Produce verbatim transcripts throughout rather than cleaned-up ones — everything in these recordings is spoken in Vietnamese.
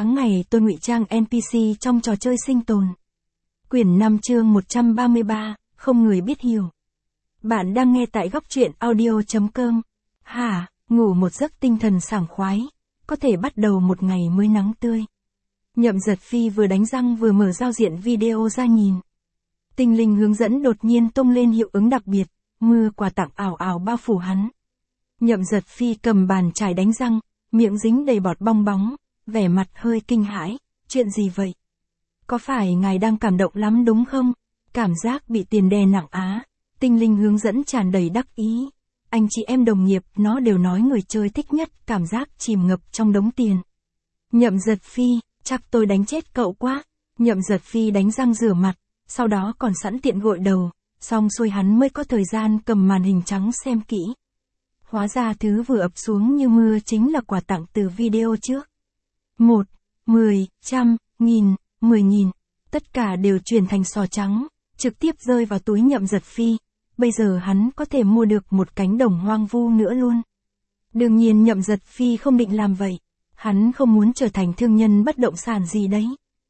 Tháng ngày tôi ngụy trang en pê xê trong trò chơi sinh tồn. Quyển năm chương một trăm ba mươi ba, không người biết hiểu. Bạn đang nghe tại góc truyện audio chấm com. Hả, ngủ một giấc tinh thần sảng khoái, có thể bắt đầu một ngày mới nắng tươi. Nhậm Giật Phi vừa đánh răng vừa mở giao diện video ra nhìn. Tinh linh hướng dẫn đột nhiên tung lên hiệu ứng đặc biệt, mưa quà tặng ảo ảo bao phủ hắn. Nhậm Giật Phi cầm bàn chải đánh răng, miệng dính đầy bọt bong bóng, vẻ mặt hơi kinh hãi, chuyện gì vậy? Có phải ngài đang cảm động lắm đúng không? Cảm giác bị tiền đè nặng á. Tinh linh hướng dẫn tràn đầy đắc ý. Anh chị em đồng nghiệp nó đều nói người chơi thích nhất cảm giác chìm ngập trong đống tiền. Nhậm Giật Phi, chắc tôi đánh chết cậu quá. Nhậm Giật Phi đánh răng rửa mặt, sau đó còn sẵn tiện gội đầu, xong xuôi hắn mới có thời gian cầm màn hình trắng xem kỹ. Hóa ra thứ vừa ập xuống như mưa chính là quà tặng từ video trước. Một, mười, trăm, nghìn, mười nghìn, tất cả đều chuyển thành sò trắng, trực tiếp rơi vào túi Nhậm Giật Phi. Bây giờ hắn có thể mua được một cánh đồng hoang vu nữa luôn. Đương nhiên Nhậm Giật Phi không định làm vậy. Hắn không muốn trở thành thương nhân bất động sản gì đấy.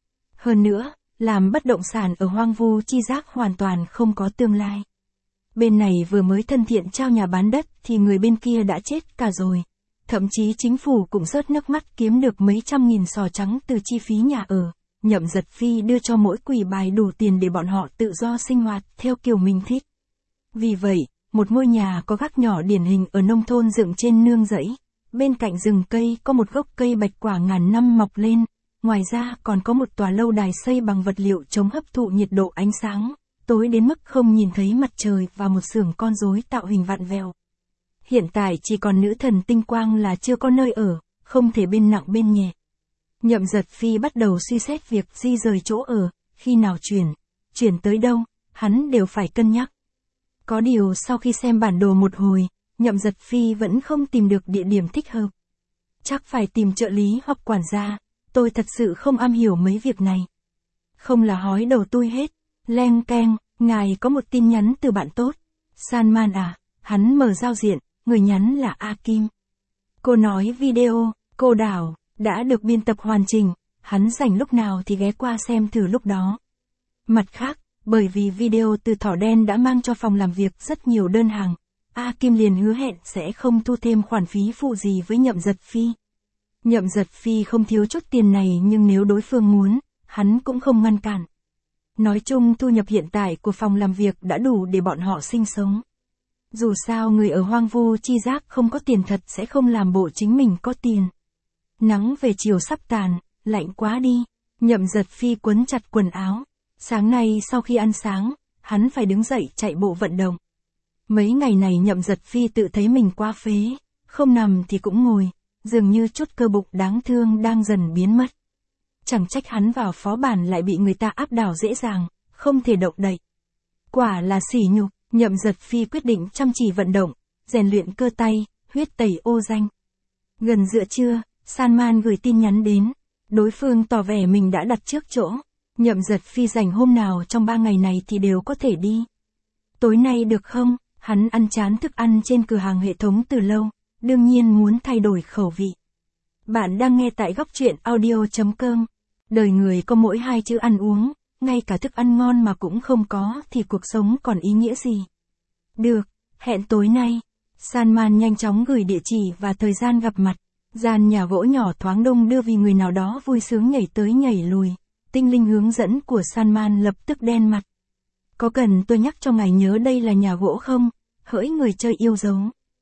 Hơn nữa, làm bất động sản ở hoang vu chi giác hoàn toàn không có tương lai. Bên này vừa mới thân thiện trao nhà bán đất thì người bên kia đã chết cả rồi. Thậm chí chính phủ cũng rớt nước mắt kiếm được mấy trăm nghìn sò trắng từ chi phí nhà ở. Nhậm Giật Phi đưa cho mỗi quỷ bài đủ tiền để bọn họ tự do sinh hoạt theo kiểu mình thích. Vì vậy, một ngôi nhà có gác nhỏ điển hình ở nông thôn dựng trên nương rẫy. Bên cạnh rừng cây có một gốc cây bạch quả ngàn năm mọc lên. Ngoài ra còn có một tòa lâu đài xây bằng vật liệu chống hấp thụ nhiệt độ ánh sáng, tối đến mức không nhìn thấy mặt trời và một xưởng con rối tạo hình vặn vẹo. Hiện tại chỉ còn nữ thần tinh quang là chưa có nơi ở, không thể bên nặng bên nhẹ. Nhậm Giật Phi bắt đầu suy xét việc di rời chỗ ở, khi nào chuyển, chuyển tới đâu, hắn đều phải cân nhắc. Có điều sau khi xem bản đồ một hồi, Nhậm Giật Phi vẫn không tìm được địa điểm thích hợp. Chắc phải tìm trợ lý hoặc quản gia, tôi thật sự không am hiểu mấy việc này. Không là hói đầu tôi hết. Leng keng, ngài có một tin nhắn từ bạn tốt. Salman à, hắn mở giao diện, người nhắn là A Kim. Cô nói video, cô đảo, đã được biên tập hoàn chỉnh, hắn rảnh lúc nào thì ghé qua xem thử lúc đó. Mặt khác, bởi vì video từ thỏ đen đã mang cho phòng làm việc rất nhiều đơn hàng, A Kim liền hứa hẹn sẽ không thu thêm khoản phí phụ gì với Nhậm Giật Phi. Nhậm Giật Phi không thiếu chút tiền này nhưng nếu đối phương muốn, hắn cũng không ngăn cản. Nói chung thu nhập hiện tại của phòng làm việc đã đủ để bọn họ sinh sống. Dù sao người ở hoang vu chi giác không có tiền thật sẽ không làm bộ chính mình có tiền. Nắng về chiều sắp tàn, lạnh quá đi. Nhậm Giật Phi quấn chặt quần áo. Sáng nay sau khi ăn sáng, hắn phải đứng dậy chạy bộ vận động. Mấy ngày này Nhậm Giật Phi tự thấy mình quá phế, không nằm thì cũng ngồi, dường như chút cơ bụng đáng thương đang dần biến mất. Chẳng trách hắn vào phó bản lại bị người ta áp đảo dễ dàng, không thể động đậy. Quả là sỉ nhục, Nhậm Giật Phi quyết định chăm chỉ vận động, rèn luyện cơ tay, huyết tẩy ô danh. Gần giữa trưa, Salman gửi tin nhắn đến, đối phương tỏ vẻ mình đã đặt trước chỗ. Nhậm Giật Phi rảnh hôm nào trong ba ngày này thì đều có thể đi. Tối nay được không? Hắn ăn chán thức ăn trên cửa hàng hệ thống từ lâu, đương nhiên muốn thay đổi khẩu vị. Bạn đang nghe tại góc truyện audio chấm com. Đời người có mỗi hai chữ ăn uống, ngay cả thức ăn ngon mà cũng không có thì cuộc sống còn ý nghĩa gì. Được, hẹn tối nay. Salman nhanh chóng gửi địa chỉ và thời gian gặp mặt. Gian nhà gỗ nhỏ thoáng đông đưa vì người nào đó vui sướng nhảy tới nhảy lùi. Tinh linh hướng dẫn của Salman lập tức đen mặt. Có cần tôi nhắc cho ngài nhớ đây là nhà gỗ không? Hỡi người chơi yêu dấu.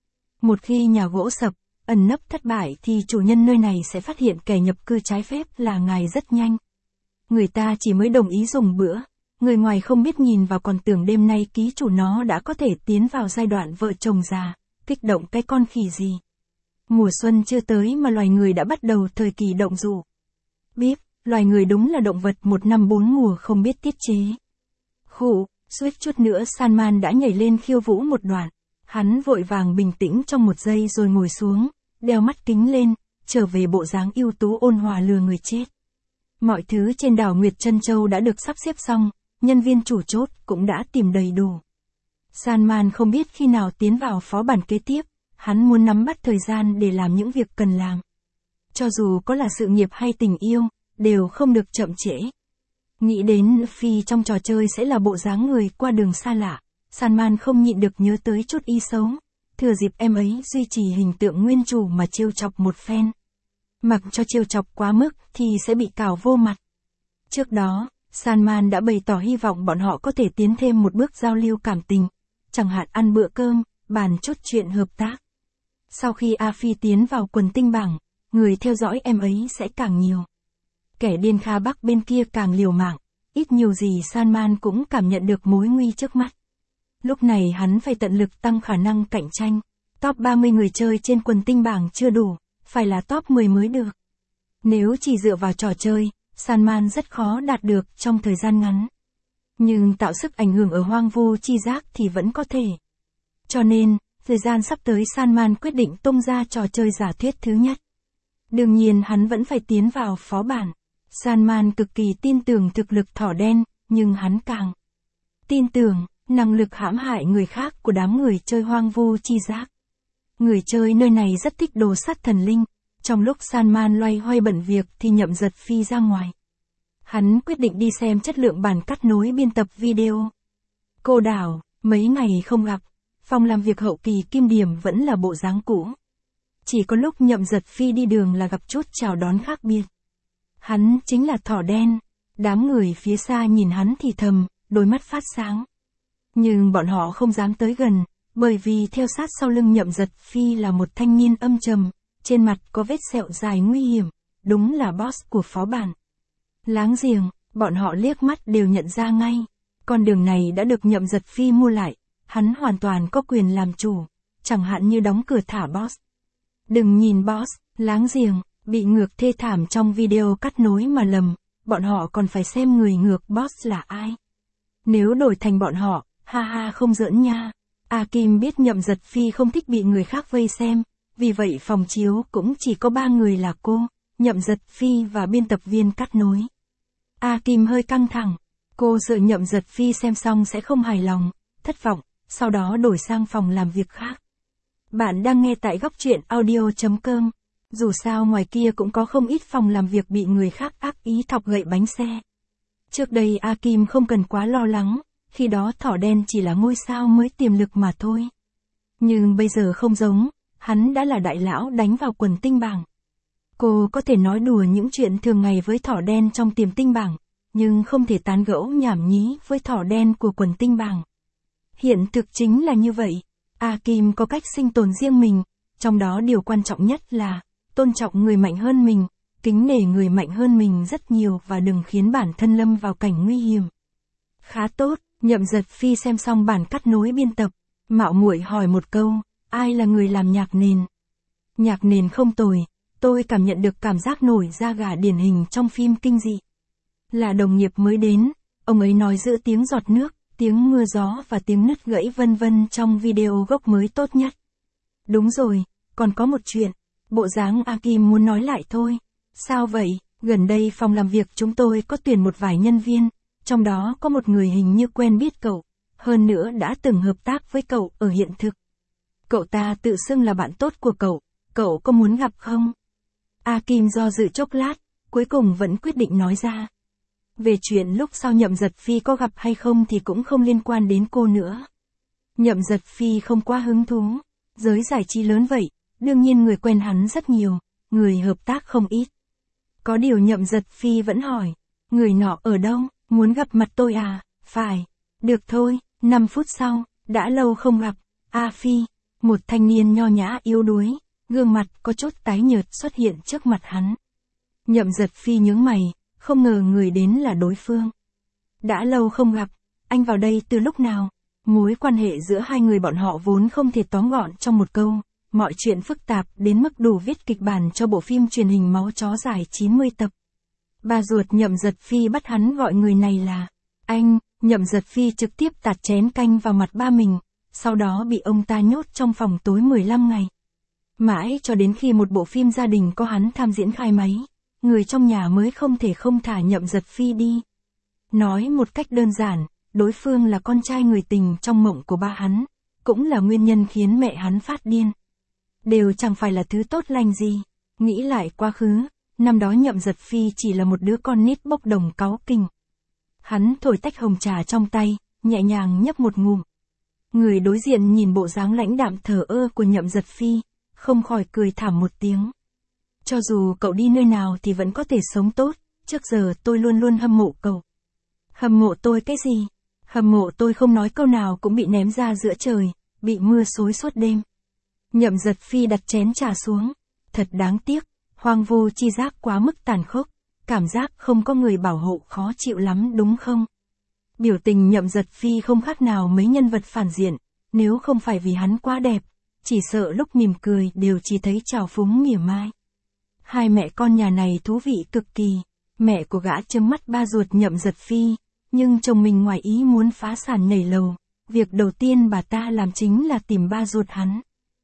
Một khi nhà gỗ sập, ẩn nấp thất bại thì chủ nhân nơi này sẽ phát hiện kẻ nhập cư trái phép là ngài rất nhanh. Người ta chỉ mới đồng ý dùng bữa, người ngoài không biết nhìn vào còn tưởng đêm nay ký chủ nó đã có thể tiến vào giai đoạn vợ chồng già, kích động cái con khỉ gì. Mùa xuân chưa tới mà loài người đã bắt đầu thời kỳ động dục. Biết, loài người đúng là động vật một năm bốn mùa không biết tiết chế. Khụ, suýt chút nữa Salman đã nhảy lên khiêu vũ một đoạn. Hắn vội vàng bình tĩnh trong một giây rồi ngồi xuống, đeo mắt kính lên, trở về bộ dáng ưu tú ôn hòa lừa người chết. Mọi thứ trên đảo Nguyệt Trân Châu đã được sắp xếp xong, nhân viên chủ chốt cũng đã tìm đầy đủ. Salman không biết khi nào tiến vào phó bản kế tiếp, hắn muốn nắm bắt thời gian để làm những việc cần làm. Cho dù có là sự nghiệp hay tình yêu, đều không được chậm trễ. Nghĩ đến Phi trong trò chơi sẽ là bộ dáng người qua đường xa lạ, Salman không nhịn được nhớ tới chút ý xấu. Thừa dịp em ấy duy trì hình tượng nguyên chủ mà trêu chọc một phen. Mặc cho trêu chọc quá mức thì sẽ bị cào vô mặt. Trước đó, Salman đã bày tỏ hy vọng bọn họ có thể tiến thêm một bước giao lưu cảm tình, chẳng hạn ăn bữa cơm, bàn chút chuyện hợp tác. Sau khi A Phi tiến vào quần tinh bảng, người theo dõi em ấy sẽ càng nhiều. Kẻ điên Kha Bắc bên kia càng liều mạng, ít nhiều gì Salman cũng cảm nhận được mối nguy trước mắt. Lúc này hắn phải tận lực tăng khả năng cạnh tranh. Top ba mươi người chơi trên quần tinh bảng chưa đủ, phải là top mười mới được. Nếu chỉ dựa vào trò chơi, Salman rất khó đạt được trong thời gian ngắn. Nhưng tạo sức ảnh hưởng ở hoang vu chi giác thì vẫn có thể. Cho nên, thời gian sắp tới Salman quyết định tung ra trò chơi giả thuyết thứ nhất. Đương nhiên hắn vẫn phải tiến vào phó bản. Salman cực kỳ tin tưởng thực lực thỏ đen, nhưng hắn càng tin tưởng năng lực hãm hại người khác của đám người chơi hoang vu chi giác. Người chơi nơi này rất thích đồ sắt thần linh. Trong lúc Salman loay hoay bận việc thì Nhậm Giật Phi ra ngoài. Hắn quyết định đi xem chất lượng bản cắt nối biên tập video. Cô Đảo, mấy ngày không gặp, phòng làm việc hậu kỳ Kim Điểm vẫn là bộ dáng cũ. Chỉ có lúc Nhậm Giật Phi đi đường là gặp chút chào đón khác biệt. Hắn chính là thỏ đen. Đám người phía xa nhìn hắn thì thầm, đôi mắt phát sáng. Nhưng bọn họ không dám tới gần, bởi vì theo sát sau lưng Nhậm Giật Phi là một thanh niên âm trầm, trên mặt có vết sẹo dài nguy hiểm, đúng là boss của phó bản. Láng giềng, bọn họ liếc mắt đều nhận ra ngay, con đường này đã được Nhậm Giật Phi mua lại, hắn hoàn toàn có quyền làm chủ, chẳng hạn như đóng cửa thả boss. Đừng nhìn boss, láng giềng, bị ngược thê thảm trong video cắt nối mà lầm, bọn họ còn phải xem người ngược boss là ai. Nếu đổi thành bọn họ, ha ha không giỡn nha. A Kim biết Nhậm Giật Phi không thích bị người khác vây xem, vì vậy phòng chiếu cũng chỉ có ba người là cô, Nhậm Giật Phi và biên tập viên cắt nối. A Kim hơi căng thẳng, cô sợ Nhậm Giật Phi xem xong sẽ không hài lòng, thất vọng, sau đó đổi sang phòng làm việc khác. Bạn đang nghe tại góc truyện audio chấm com. Dù sao ngoài kia cũng có không ít phòng làm việc bị người khác ác ý thọc gậy bánh xe. Trước đây A Kim không cần quá lo lắng, khi đó thỏ đen chỉ là ngôi sao mới tiềm lực mà thôi. Nhưng bây giờ không giống, hắn đã là đại lão đánh vào quần tinh bảng. Cô có thể nói đùa những chuyện thường ngày với thỏ đen trong tiềm tinh bảng, nhưng không thể tán gẫu nhảm nhí với thỏ đen của quần tinh bảng. Hiện thực chính là như vậy, A Kim có cách sinh tồn riêng mình, trong đó điều quan trọng nhất là tôn trọng người mạnh hơn mình, kính nể người mạnh hơn mình rất nhiều và đừng khiến bản thân lâm vào cảnh nguy hiểm. Khá tốt, Nhậm Giật Phi xem xong bản cắt nối biên tập, mạo muội hỏi một câu, ai là người làm nhạc nền? Nhạc nền không tồi, tôi cảm nhận được cảm giác nổi da gà điển hình trong phim kinh dị. Là đồng nghiệp mới đến, ông ấy nói giữa tiếng giọt nước, tiếng mưa gió và tiếng nứt gãy vân vân trong video gốc mới tốt nhất. Đúng rồi, còn có một chuyện, bộ dáng A Kim muốn nói lại thôi. Sao vậy? Gần đây phòng làm việc chúng tôi có tuyển một vài nhân viên, trong đó có một người hình như quen biết cậu, hơn nữa đã từng hợp tác với cậu ở hiện thực. Cậu ta tự xưng là bạn tốt của cậu, cậu có muốn gặp không? A Kim do dự chốc lát, cuối cùng vẫn quyết định nói ra. Về chuyện lúc sau Nhậm Giật Phi có gặp hay không thì cũng không liên quan đến cô nữa. Nhậm Giật Phi không quá hứng thú, giới giải trí lớn vậy, đương nhiên người quen hắn rất nhiều, người hợp tác không ít. Có điều Nhậm Giật Phi vẫn hỏi, người nọ ở đâu, muốn gặp mặt tôi à? Phải, được thôi. năm phút sau, đã lâu không gặp, A Phi, một thanh niên nho nhã yếu đuối, gương mặt có chút tái nhợt xuất hiện trước mặt hắn. Nhậm Giật Phi nhướng mày, không ngờ người đến là đối phương. Đã lâu không gặp, anh vào đây từ lúc nào? Mối quan hệ giữa hai người bọn họ vốn không thể tóm gọn trong một câu, mọi chuyện phức tạp đến mức đủ viết kịch bản cho bộ phim truyền hình Máu Chó dài chín mươi tập. Bà ruột Nhậm Giật Phi bắt hắn gọi người này là anh. Nhậm Giật Phi trực tiếp tạt chén canh vào mặt ba mình, sau đó bị ông ta nhốt trong phòng tối mười lăm ngày. Mãi cho đến khi một bộ phim gia đình có hắn tham diễn khai máy, người trong nhà mới không thể không thả Nhậm Giật Phi đi. Nói một cách đơn giản, đối phương là con trai người tình trong mộng của ba hắn, cũng là nguyên nhân khiến mẹ hắn phát điên. Đều chẳng phải là thứ tốt lành gì. Nghĩ lại quá khứ, năm đó Nhậm Giật Phi chỉ là một đứa con nít bốc đồng cáu kình. Hắn thổi tách hồng trà trong tay, nhẹ nhàng nhấp một ngụm. Người đối diện nhìn bộ dáng lãnh đạm thờ ơ của Nhậm Giật Phi, không khỏi cười thảm một tiếng. Cho dù cậu đi nơi nào thì vẫn có thể sống tốt, trước giờ tôi luôn luôn hâm mộ cậu. Hâm mộ tôi cái gì? Hâm mộ tôi không nói câu nào cũng bị ném ra giữa trời, bị mưa xối suốt đêm. Nhậm Giật Phi đặt chén trà xuống. Thật đáng tiếc, hoang vu chi giác quá mức tàn khốc, cảm giác không có người bảo hộ khó chịu lắm đúng không? Biểu tình Nhậm Giật Phi không khác nào mấy nhân vật phản diện, nếu không phải vì hắn quá đẹp, chỉ sợ lúc mỉm cười đều chỉ thấy trào phúng mỉa mai. Hai mẹ con nhà này thú vị cực kỳ, mẹ của gã chớm mắt ba ruột Nhậm Giật Phi, nhưng chồng mình ngoài ý muốn phá sản nhảy lầu, việc đầu tiên bà ta làm chính là tìm ba ruột hắn.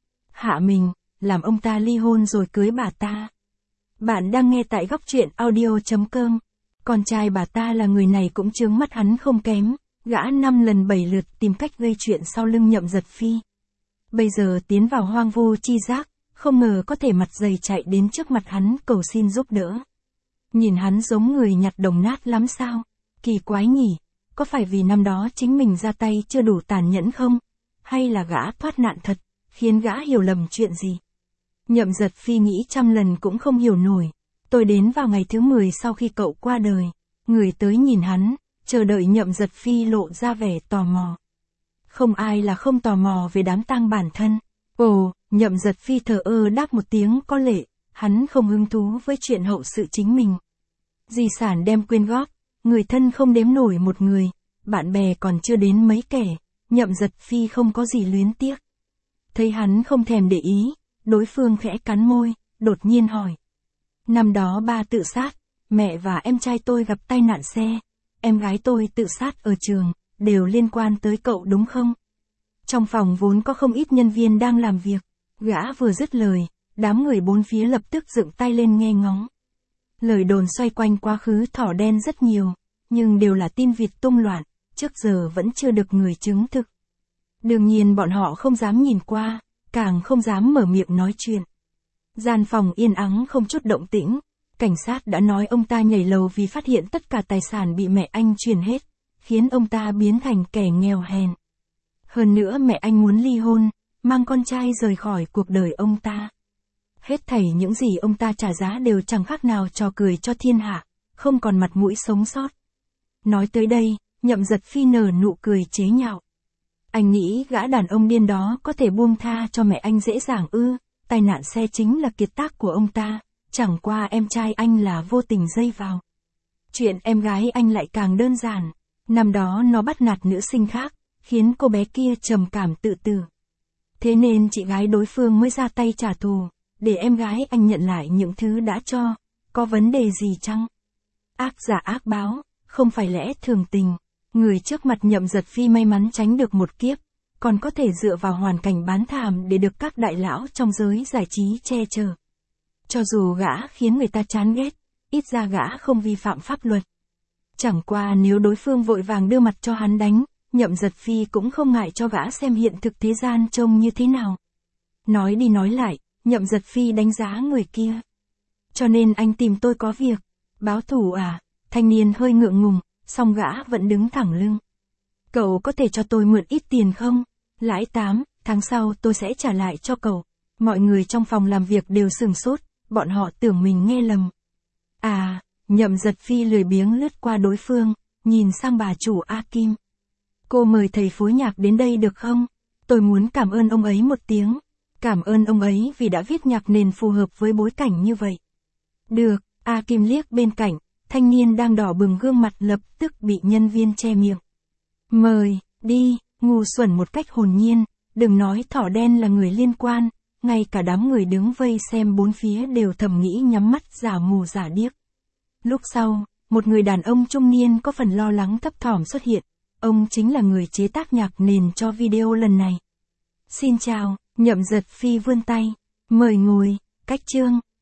Hạ mình, làm ông ta ly hôn rồi cưới bà ta. Bạn đang nghe tại góc truyện audio chấm com. Con trai bà ta là người này cũng chướng mắt hắn không kém, gã năm lần bảy lượt tìm cách gây chuyện sau lưng Nhậm Giật Phi. Bây giờ tiến vào hoang vu chi giác, không ngờ có thể mặt dày chạy đến trước mặt hắn cầu xin giúp đỡ. Nhìn hắn giống người nhặt đồng nát lắm sao? Kỳ quái nhỉ, có phải vì năm đó chính mình ra tay chưa đủ tàn nhẫn không? Hay là gã thoát nạn thật, khiến gã hiểu lầm chuyện gì? Nhậm Giật Phi nghĩ trăm lần cũng không hiểu nổi. Tôi đến vào ngày thứ mười sau khi cậu qua đời. Người tới nhìn hắn, chờ đợi Nhậm Giật Phi lộ ra vẻ tò mò. Không ai là không tò mò về đám tang bản thân. Ồ, Nhậm Giật Phi thờ ơ đáp một tiếng có lệ, hắn không hứng thú với chuyện hậu sự chính mình. Di sản đem quyên góp, người thân không đếm nổi một người, bạn bè còn chưa đến mấy kẻ, Nhậm Giật Phi không có gì luyến tiếc. Thấy hắn không thèm để ý, đối phương khẽ cắn môi, đột nhiên hỏi. Năm đó ba tự sát, mẹ và em trai tôi gặp tai nạn xe, em gái tôi tự sát ở trường, đều liên quan tới cậu đúng không? Trong phòng vốn có không ít nhân viên đang làm việc, gã vừa dứt lời, đám người bốn phía lập tức dựng tay lên nghe ngóng. Lời đồn xoay quanh quá khứ thỏ đen rất nhiều, nhưng đều là tin vịt tung loạn, trước giờ vẫn chưa được người chứng thực. Đương nhiên bọn họ không dám nhìn qua, càng không dám mở miệng nói chuyện. Gian phòng yên ắng không chút động tĩnh, cảnh sát đã nói ông ta nhảy lầu vì phát hiện tất cả tài sản bị mẹ anh truyền hết, khiến ông ta biến thành kẻ nghèo hèn. Hơn nữa mẹ anh muốn ly hôn, mang con trai rời khỏi cuộc đời ông ta. Hết thảy những gì ông ta trả giá đều chẳng khác nào trò cười cho thiên hạ, không còn mặt mũi sống sót. Nói tới đây, Nhậm Giật Phi nở nụ cười chế nhạo. Anh nghĩ gã đàn ông điên đó có thể buông tha cho mẹ anh dễ dàng ư? Tai nạn xe chính là kiệt tác của ông ta, chẳng qua em trai anh là vô tình dây vào. Chuyện em gái anh lại càng đơn giản, năm đó nó bắt nạt nữ sinh khác, khiến cô bé kia trầm cảm tự tử. Thế nên chị gái đối phương mới ra tay trả thù, để em gái anh nhận lại những thứ đã cho, có vấn đề gì chăng? Ác giả ác báo, không phải lẽ thường tình. Người trước mặt Nhậm Giật Phi may mắn tránh được một kiếp, còn có thể dựa vào hoàn cảnh bán thảm để được các đại lão trong giới giải trí che chở. Cho dù gã khiến người ta chán ghét, ít ra gã không vi phạm pháp luật. Chẳng qua nếu đối phương vội vàng đưa mặt cho hắn đánh, Nhậm Giật Phi cũng không ngại cho gã xem hiện thực thế gian trông như thế nào. Nói đi nói lại, Nhậm Giật Phi đánh giá người kia. Cho nên anh tìm tôi có việc. Báo thù à? Thanh niên hơi ngượng ngùng, song gã vẫn đứng thẳng lưng. Cậu có thể cho tôi mượn ít tiền không? Lãi tám tháng sau tôi sẽ trả lại cho cậu. Mọi người trong phòng làm việc đều sửng sốt, bọn họ tưởng mình nghe lầm. À, Nhậm Giật Phi lười biếng lướt qua đối phương, nhìn sang bà chủ A Kim. Cô mời thầy phối nhạc đến đây được không? Tôi muốn cảm ơn ông ấy một tiếng. Cảm ơn ông ấy vì đã viết nhạc nền phù hợp với bối cảnh như vậy. Được, A Kim liếc bên cạnh, thanh niên đang đỏ bừng gương mặt lập tức bị nhân viên che miệng. Mời, đi, ngu xuẩn một cách hồn nhiên, đừng nói thỏ đen là người liên quan, ngay cả đám người đứng vây xem bốn phía đều thầm nghĩ nhắm mắt giả mù giả điếc. Lúc sau, một người đàn ông trung niên có phần lo lắng thấp thỏm xuất hiện, ông chính là người chế tác nhạc nền cho video lần này. Xin chào, Nhậm Giật Phi vươn tay, mời ngồi, cách chương.